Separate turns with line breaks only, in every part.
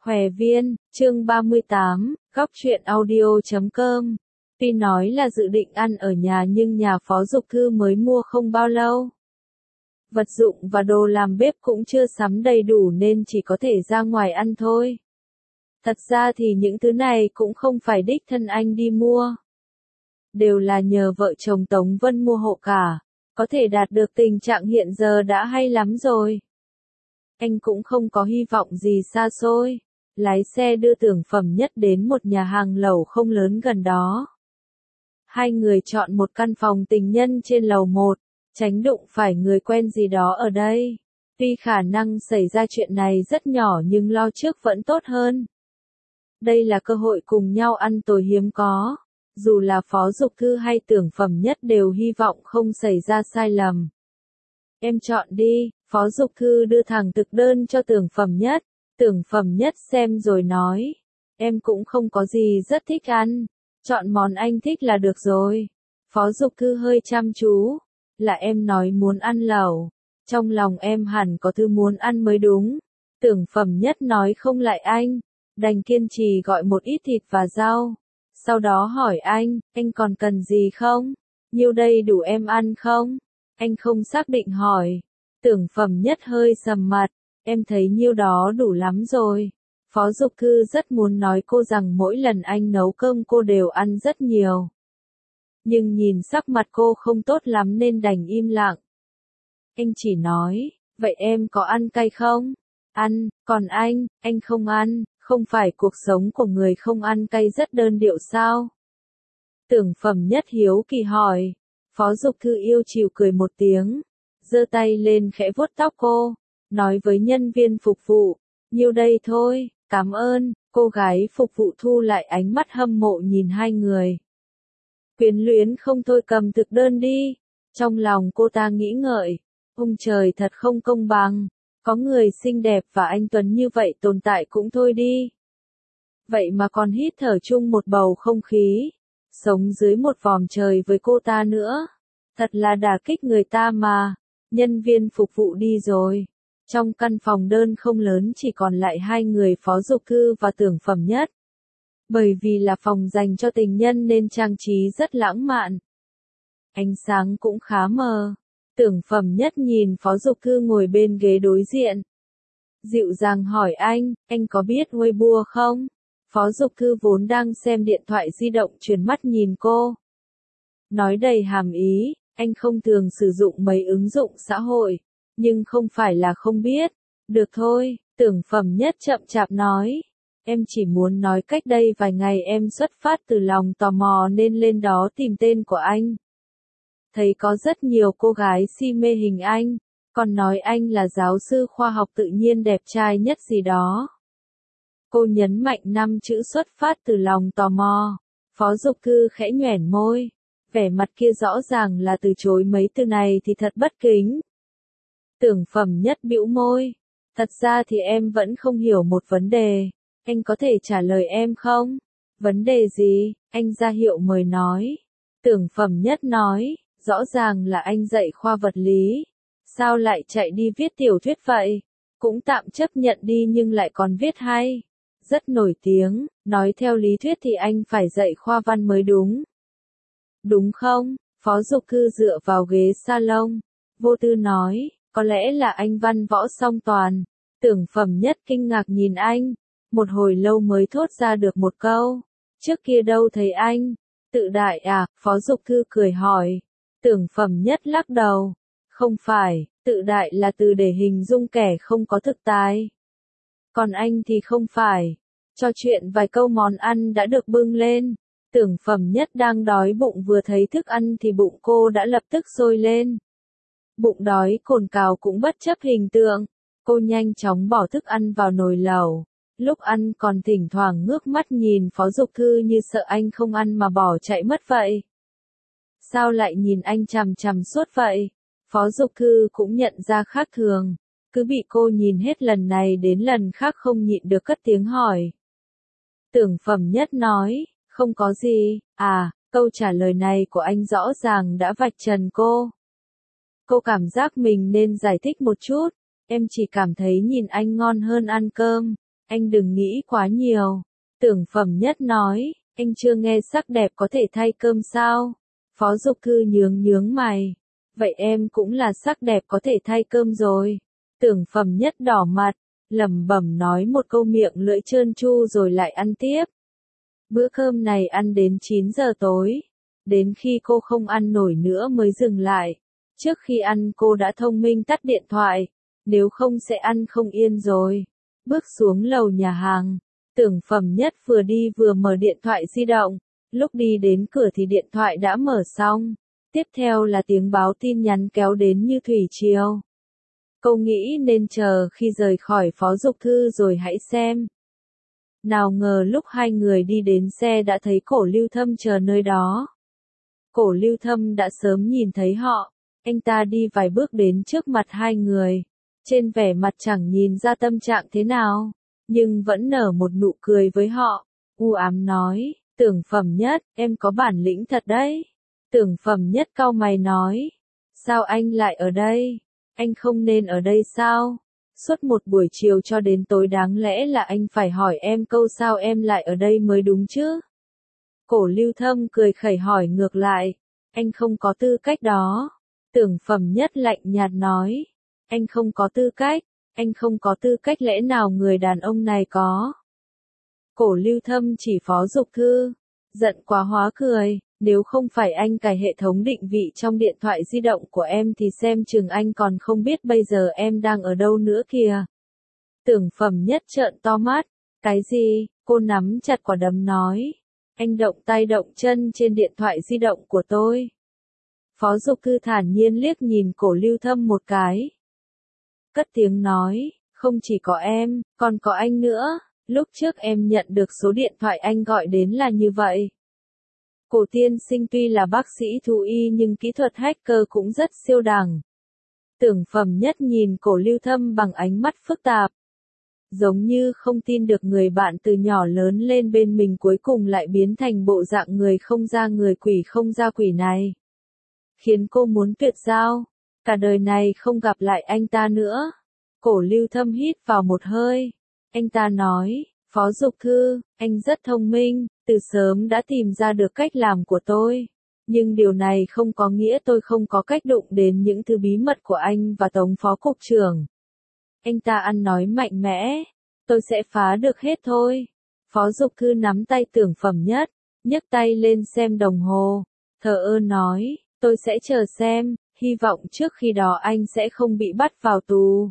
Hòe Viên, chương 38, góc truyện audio.com. Tuy nói là dự định ăn ở nhà nhưng nhà Phó Dục Thư mới mua không bao lâu. Vật dụng và đồ làm bếp cũng chưa sắm đầy đủ nên chỉ có thể ra ngoài ăn thôi. Thật ra thì những thứ này cũng không phải đích thân anh đi mua. Đều là nhờ vợ chồng Tống Vân mua hộ cả. Có thể đạt được tình trạng hiện giờ đã hay lắm rồi. Anh cũng không có hy vọng gì xa xôi. Lái xe đưa Tưởng Phẩm Nhất đến một nhà hàng lẩu không lớn gần đó. Hai người chọn một căn phòng tình nhân trên lầu 1, tránh đụng phải người quen gì đó ở đây. Tuy khả năng xảy ra chuyện này rất nhỏ nhưng lo trước vẫn tốt hơn. Đây là cơ hội cùng nhau ăn tối hiếm có. Dù là Phó Dục Thư hay Tưởng Phẩm Nhất đều hy vọng không xảy ra sai lầm. Em chọn đi, Phó Dục Thư đưa thẳng thực đơn cho Tưởng Phẩm Nhất. Tưởng Phẩm Nhất xem rồi nói, em cũng không có gì rất thích ăn, chọn món anh thích là được rồi. Phó Dục Thư hơi chăm chú, là em nói muốn ăn lẩu, trong lòng em hẳn có thứ muốn ăn mới đúng. Tưởng Phẩm Nhất nói không lại anh, đành kiên trì gọi một ít thịt và rau. Sau đó hỏi anh còn cần gì không? Nhiêu đây đủ em ăn không? Anh không xác định hỏi. Tưởng Phẩm Nhất hơi sầm mặt. Em thấy nhiêu đó đủ lắm rồi. Phó Dục Thư rất muốn nói cô rằng mỗi lần anh nấu cơm cô đều ăn rất nhiều. Nhưng nhìn sắc mặt cô không tốt lắm nên đành im lặng. Anh chỉ nói, vậy em có ăn cay không? Ăn, còn anh không ăn, không phải cuộc sống của người không ăn cay rất đơn điệu sao? Tưởng Phẩm Nhất hiếu kỳ hỏi. Phó Dục Thư yêu chiều cười một tiếng, giơ tay lên khẽ vuốt tóc cô. Nói với nhân viên phục vụ, nhiêu đây thôi, cảm ơn. Cô gái phục vụ thu lại ánh mắt hâm mộ nhìn hai người. Quyến luyến không thôi cầm thực đơn đi. Trong lòng cô ta nghĩ ngợi, ông trời thật không công bằng, có người xinh đẹp và anh tuấn như vậy tồn tại cũng thôi đi. Vậy mà còn hít thở chung một bầu không khí, sống dưới một vòm trời với cô ta nữa. Thật là đả kích người ta mà. Nhân viên phục vụ đi rồi. Trong căn phòng đơn không lớn chỉ còn lại hai người Phó Dục Thư và Tưởng Phẩm Nhất. Bởi vì là phòng dành cho tình nhân nên trang trí rất lãng mạn. Ánh sáng cũng khá mờ. Tưởng Phẩm Nhất nhìn Phó Dục Thư ngồi bên ghế đối diện. Dịu dàng hỏi anh có biết Weibo không? Phó Dục Thư vốn đang xem điện thoại di động chuyển mắt nhìn cô. Nói đầy hàm ý, anh không thường sử dụng mấy ứng dụng xã hội. Nhưng không phải là không biết. Được thôi, Tưởng Phẩm Nhất chậm chạp nói. Em chỉ muốn nói cách đây vài ngày em xuất phát từ lòng tò mò nên lên đó tìm tên của anh. Thấy có rất nhiều cô gái si mê hình anh, còn nói anh là giáo sư khoa học tự nhiên đẹp trai nhất gì đó. Cô nhấn mạnh 5 chữ xuất phát từ lòng tò mò. Phó Dục Thư khẽ nhoẻn môi. Vẻ mặt kia rõ ràng là từ chối mấy từ này thì thật bất kính. Tưởng Phẩm Nhất bĩu môi. Thật ra thì em vẫn không hiểu một vấn đề. Anh có thể trả lời em không? Vấn đề gì? Anh ra hiệu mời nói. Tưởng Phẩm Nhất nói. Rõ ràng là anh dạy khoa vật lý. Sao lại chạy đi viết tiểu thuyết vậy? Cũng tạm chấp nhận đi nhưng lại còn viết hay. Rất nổi tiếng. Nói theo lý thuyết thì anh phải dạy khoa văn mới đúng. Đúng không? Phó Dục Thư dựa vào ghế salon. Vô tư nói. Có lẽ là anh văn võ song toàn. Tưởng Phẩm Nhất kinh ngạc nhìn anh. Một hồi lâu mới thốt ra được một câu. Trước kia đâu thấy anh. Tự đại à? Phó Dục Thư cười hỏi. Tưởng Phẩm Nhất lắc đầu. Không phải, tự đại là từ để hình dung kẻ không có thực tài. Còn anh thì không phải. Trò chuyện vài câu món ăn đã được bưng lên. Tưởng Phẩm Nhất đang đói bụng vừa thấy thức ăn thì bụng cô đã lập tức sôi lên. Bụng đói cồn cào cũng bất chấp hình tượng. Cô nhanh chóng bỏ thức ăn vào nồi lẩu. Lúc ăn còn thỉnh thoảng ngước mắt nhìn Phó Dục Thư như sợ anh không ăn mà bỏ chạy mất vậy. Sao lại nhìn anh chằm chằm suốt vậy? Phó Dục Thư cũng nhận ra khác thường. Cứ bị cô nhìn hết lần này đến lần khác không nhịn được cất tiếng hỏi. Tưởng Phẩm Nhất nói, không có gì. À, câu trả lời này của anh rõ ràng đã vạch trần cô. Cô cảm giác mình nên giải thích một chút. Em chỉ cảm thấy nhìn anh ngon hơn ăn cơm. anh đừng nghĩ quá nhiều. Tưởng Phẩm Nhất nói, anh chưa nghe sắc đẹp có thể thay cơm sao? Phó Dục Thư nhướng mày. Vậy em cũng là sắc đẹp có thể thay cơm rồi. Tưởng Phẩm Nhất đỏ mặt, lẩm bẩm nói một câu miệng lưỡi trơn tru rồi lại ăn tiếp. Bữa cơm này ăn đến 9 giờ tối. Đến khi cô không ăn nổi nữa mới dừng lại. Trước khi ăn cô đã thông minh tắt điện thoại. Nếu không sẽ ăn không yên rồi. Bước xuống lầu nhà hàng. Tưởng Phẩm Nhất vừa đi vừa mở điện thoại di động. Lúc đi đến cửa thì điện thoại đã mở xong. Tiếp theo là tiếng báo tin nhắn kéo đến như thủy triều. Cô nghĩ nên chờ khi rời khỏi Phó Dục Thư rồi hãy xem. Nào ngờ lúc hai người đi đến xe đã thấy Cổ Lưu Thâm chờ nơi đó. Cổ Lưu Thâm đã sớm nhìn thấy họ. Anh ta đi vài bước đến trước mặt hai người. Trên vẻ mặt chẳng nhìn ra tâm trạng thế nào. Nhưng vẫn nở một nụ cười với họ. U ám nói, Tưởng Phẩm Nhất, em có bản lĩnh thật đấy. Tưởng Phẩm Nhất cau mày nói. Sao anh lại ở đây? Anh không nên ở đây sao? Suốt một buổi chiều cho đến tối đáng lẽ là anh phải hỏi em câu sao em lại ở đây mới đúng chứ? Cổ Lưu Thâm cười khẩy hỏi ngược lại. Anh không có tư cách đó. Tưởng Phẩm Nhất lạnh nhạt nói. Anh không có tư cách. Anh không có tư cách lẽ nào người đàn ông này có? Cổ Lưu Thâm chỉ Phó Dục Thư. Giận quá hóa cười. Nếu không phải anh cài hệ thống định vị trong điện thoại di động của em thì xem chừng anh còn không biết bây giờ em đang ở đâu nữa kìa. Tưởng Phẩm Nhất trợn to mắt. Cái gì? Cô nắm chặt quả đấm nói. Anh động tay động chân trên điện thoại di động của tôi. Phó Dục Thư thản nhiên liếc nhìn Cổ Lưu Thâm một cái. Cất tiếng nói, không chỉ có em, còn có anh nữa. Lúc trước em nhận được số điện thoại anh gọi đến là như vậy. Cổ tiên sinh tuy là bác sĩ thú y nhưng kỹ thuật hacker cũng rất siêu đẳng. Tưởng Phẩm Nhất nhìn Cổ Lưu Thâm bằng ánh mắt phức tạp. Giống như không tin được người bạn từ nhỏ lớn lên bên mình cuối cùng lại biến thành bộ dạng người không ra người quỷ không ra quỷ này. Khiến cô muốn tuyệt giao. Cả đời này không gặp lại anh ta nữa. Cổ Lưu Thâm hít vào một hơi. Anh ta nói, Phó Dục Thư, anh rất thông minh, từ sớm đã tìm ra được cách làm của tôi. Nhưng điều này không có nghĩa tôi không có cách đụng đến những thứ bí mật của anh và Tống Phó Cục trưởng. Anh ta ăn nói mạnh mẽ, tôi sẽ phá được hết thôi. Phó Dục Thư nắm tay Tưởng Phẩm Nhất, nhấc tay lên xem đồng hồ, thờ ơ nói, tôi sẽ chờ xem, hy vọng trước khi đó anh sẽ không bị bắt vào tù.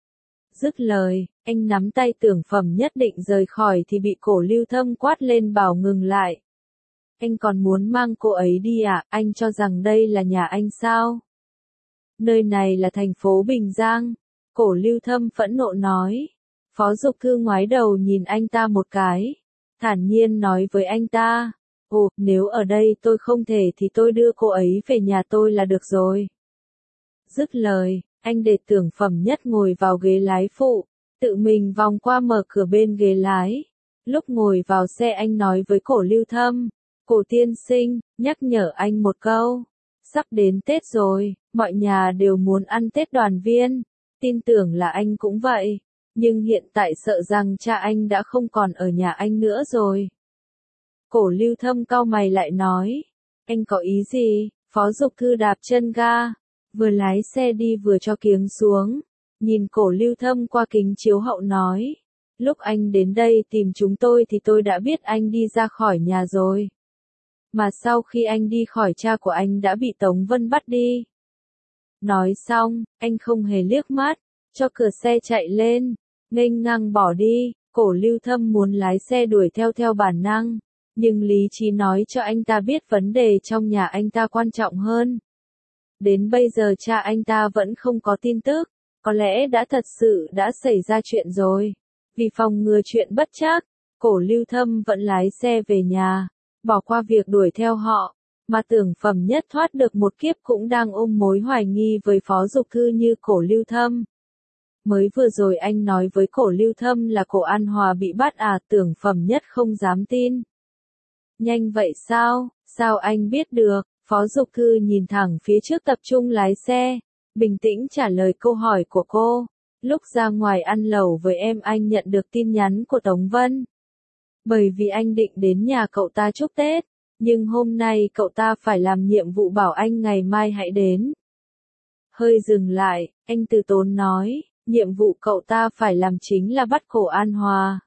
Dứt lời, anh nắm tay Tưởng Phẩm Nhất định rời khỏi thì bị Cổ Lưu Thâm quát lên bảo ngừng lại. Anh còn muốn mang cô ấy đi à, anh cho rằng đây là nhà anh sao? Nơi này là thành phố Bình Giang. Cổ Lưu Thâm phẫn nộ nói. Phó Dục Thư ngoái đầu nhìn anh ta một cái. Thản nhiên nói với anh ta. Ồ, nếu ở đây tôi không thể thì tôi đưa cô ấy về nhà tôi là được rồi. Dứt lời, anh để Tưởng Phẩm Nhất ngồi vào ghế lái phụ. Tự mình vòng qua mở cửa bên ghế lái. Lúc ngồi vào xe anh nói với Cổ Lưu Thâm. Cổ tiên sinh, nhắc nhở anh một câu. Sắp đến Tết rồi, mọi nhà đều muốn ăn Tết đoàn viên. Tin tưởng là anh cũng vậy. Nhưng hiện tại sợ rằng cha anh đã không còn ở nhà anh nữa rồi. Cổ Lưu Thâm cau mày lại nói. Anh có ý gì? Phó Dục Thư đạp chân ga. Vừa lái xe đi vừa cho kiếng xuống. Nhìn Cổ Lưu Thâm qua kính chiếu hậu nói. Lúc anh đến đây tìm chúng tôi thì tôi đã biết anh đi ra khỏi nhà rồi. Mà sau khi anh đi khỏi cha của anh đã bị Tống Vân bắt đi. Nói xong, anh không hề liếc mắt, cho cửa xe chạy lên, nghênh ngang bỏ đi. Cổ Lưu Thâm muốn lái xe đuổi theo bản năng, nhưng lý trí nói cho anh ta biết vấn đề trong nhà anh ta quan trọng hơn. Đến bây giờ cha anh ta vẫn không có tin tức, có lẽ đã thật sự đã xảy ra chuyện rồi. Vì phòng ngừa chuyện bất trắc, Cổ Lưu Thâm vẫn lái xe về nhà, bỏ qua việc đuổi theo họ, mà Tưởng Phẩm Nhất thoát được một kiếp cũng đang ôm mối hoài nghi với Phó Dục Thư như Cổ Lưu Thâm. Mới vừa rồi anh nói với Cổ Lưu Thâm là Cổ An Hòa bị bắt à, Tưởng Phẩm Nhất không dám tin. Nhanh vậy sao, sao anh biết được? Phó Dục Thư nhìn thẳng phía trước tập trung lái xe, bình tĩnh trả lời câu hỏi của cô. Lúc ra ngoài ăn lẩu với em anh nhận được tin nhắn của Tống Vân. Bởi vì anh định đến nhà cậu ta chúc Tết, nhưng hôm nay cậu ta phải làm nhiệm vụ bảo anh ngày mai hãy đến. Hơi dừng lại, anh từ tốn nói, nhiệm vụ cậu ta phải làm chính là bắt cổ An Hòa.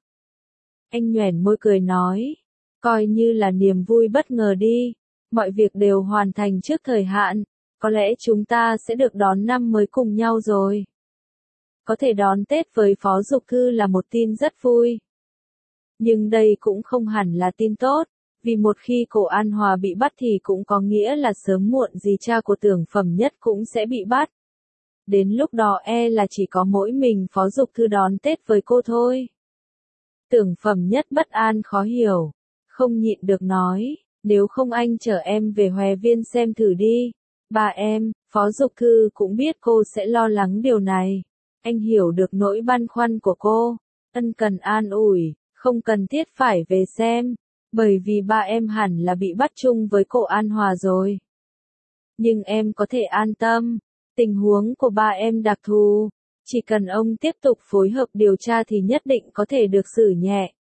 Anh nhoẻn môi cười nói, coi như là niềm vui bất ngờ đi, mọi việc đều hoàn thành trước thời hạn, có lẽ chúng ta sẽ được đón năm mới cùng nhau rồi. Có thể đón Tết với Phó Dục Thư là một tin rất vui. Nhưng đây cũng không hẳn là tin tốt, vì một khi cổ An Hòa bị bắt thì cũng có nghĩa là sớm muộn gì cha của Tưởng Phẩm Nhất cũng sẽ bị bắt. Đến lúc đó là chỉ có mỗi mình Phó Dục Thư đón Tết với cô thôi. Tưởng Phẩm Nhất bất an khó hiểu, không nhịn được nói, nếu không anh chở em về Hòe Viên xem thử đi. Bà em, Phó Dục Thư cũng biết cô sẽ lo lắng điều này. Anh hiểu được nỗi băn khoăn của cô, ân cần an ủi, không cần thiết phải về xem, bởi vì ba em hẳn là bị bắt chung với cổ An Hòa rồi. Nhưng em có thể an tâm, tình huống của ba em đặc thù, chỉ cần ông tiếp tục phối hợp điều tra thì nhất định có thể được xử nhẹ.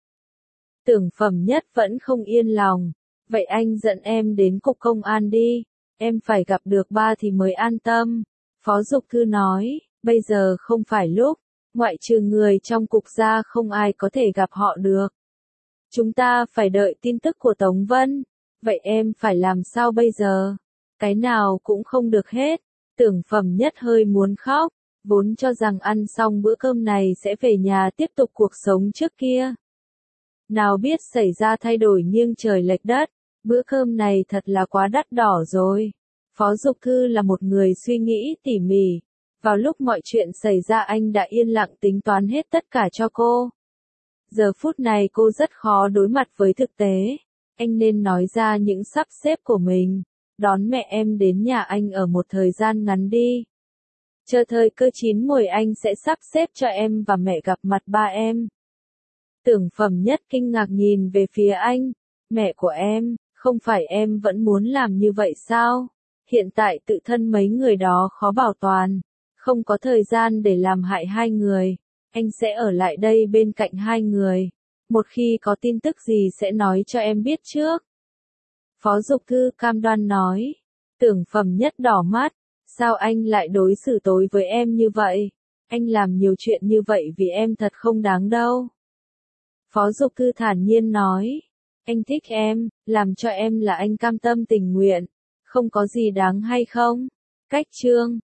Tưởng Phẩm Nhất vẫn không yên lòng, vậy anh dẫn em đến cục công an đi, em phải gặp được ba thì mới an tâm. Phó Dục Thư nói, bây giờ không phải lúc, ngoại trừ người trong cục ra không ai có thể gặp họ được. Chúng ta phải đợi tin tức của Tống Vân, vậy em phải làm sao bây giờ? Cái nào cũng không được hết. Tưởng Phẩm Nhất hơi muốn khóc, vốn cho rằng ăn xong bữa cơm này sẽ về nhà tiếp tục cuộc sống trước kia. Nào biết xảy ra thay đổi nghiêng trời lệch đất, bữa cơm này thật là quá đắt đỏ rồi. Phó Dục Thư là một người suy nghĩ tỉ mỉ, vào lúc mọi chuyện xảy ra anh đã yên lặng tính toán hết tất cả cho cô. Giờ phút này cô rất khó đối mặt với thực tế, anh nên nói ra những sắp xếp của mình, đón mẹ em đến nhà anh ở một thời gian ngắn đi. Chờ thời cơ chín muồi anh sẽ sắp xếp cho em và mẹ gặp mặt ba em. Tưởng Phẩm Nhất kinh ngạc nhìn về phía anh, mẹ của em, không phải em vẫn muốn làm như vậy sao? Hiện tại tự thân mấy người đó khó bảo toàn, không có thời gian để làm hại hai người, anh sẽ ở lại đây bên cạnh hai người, một khi có tin tức gì sẽ nói cho em biết trước. Phó Dục Thư cam đoan nói, Tưởng Phẩm Nhất đỏ mắt, sao anh lại đối xử tối với em như vậy? Anh làm nhiều chuyện như vậy vì em thật không đáng đâu. Phó Dục Thư thản nhiên nói, anh thích em, làm cho em là anh cam tâm tình nguyện, không có gì đáng hay không? Cách chương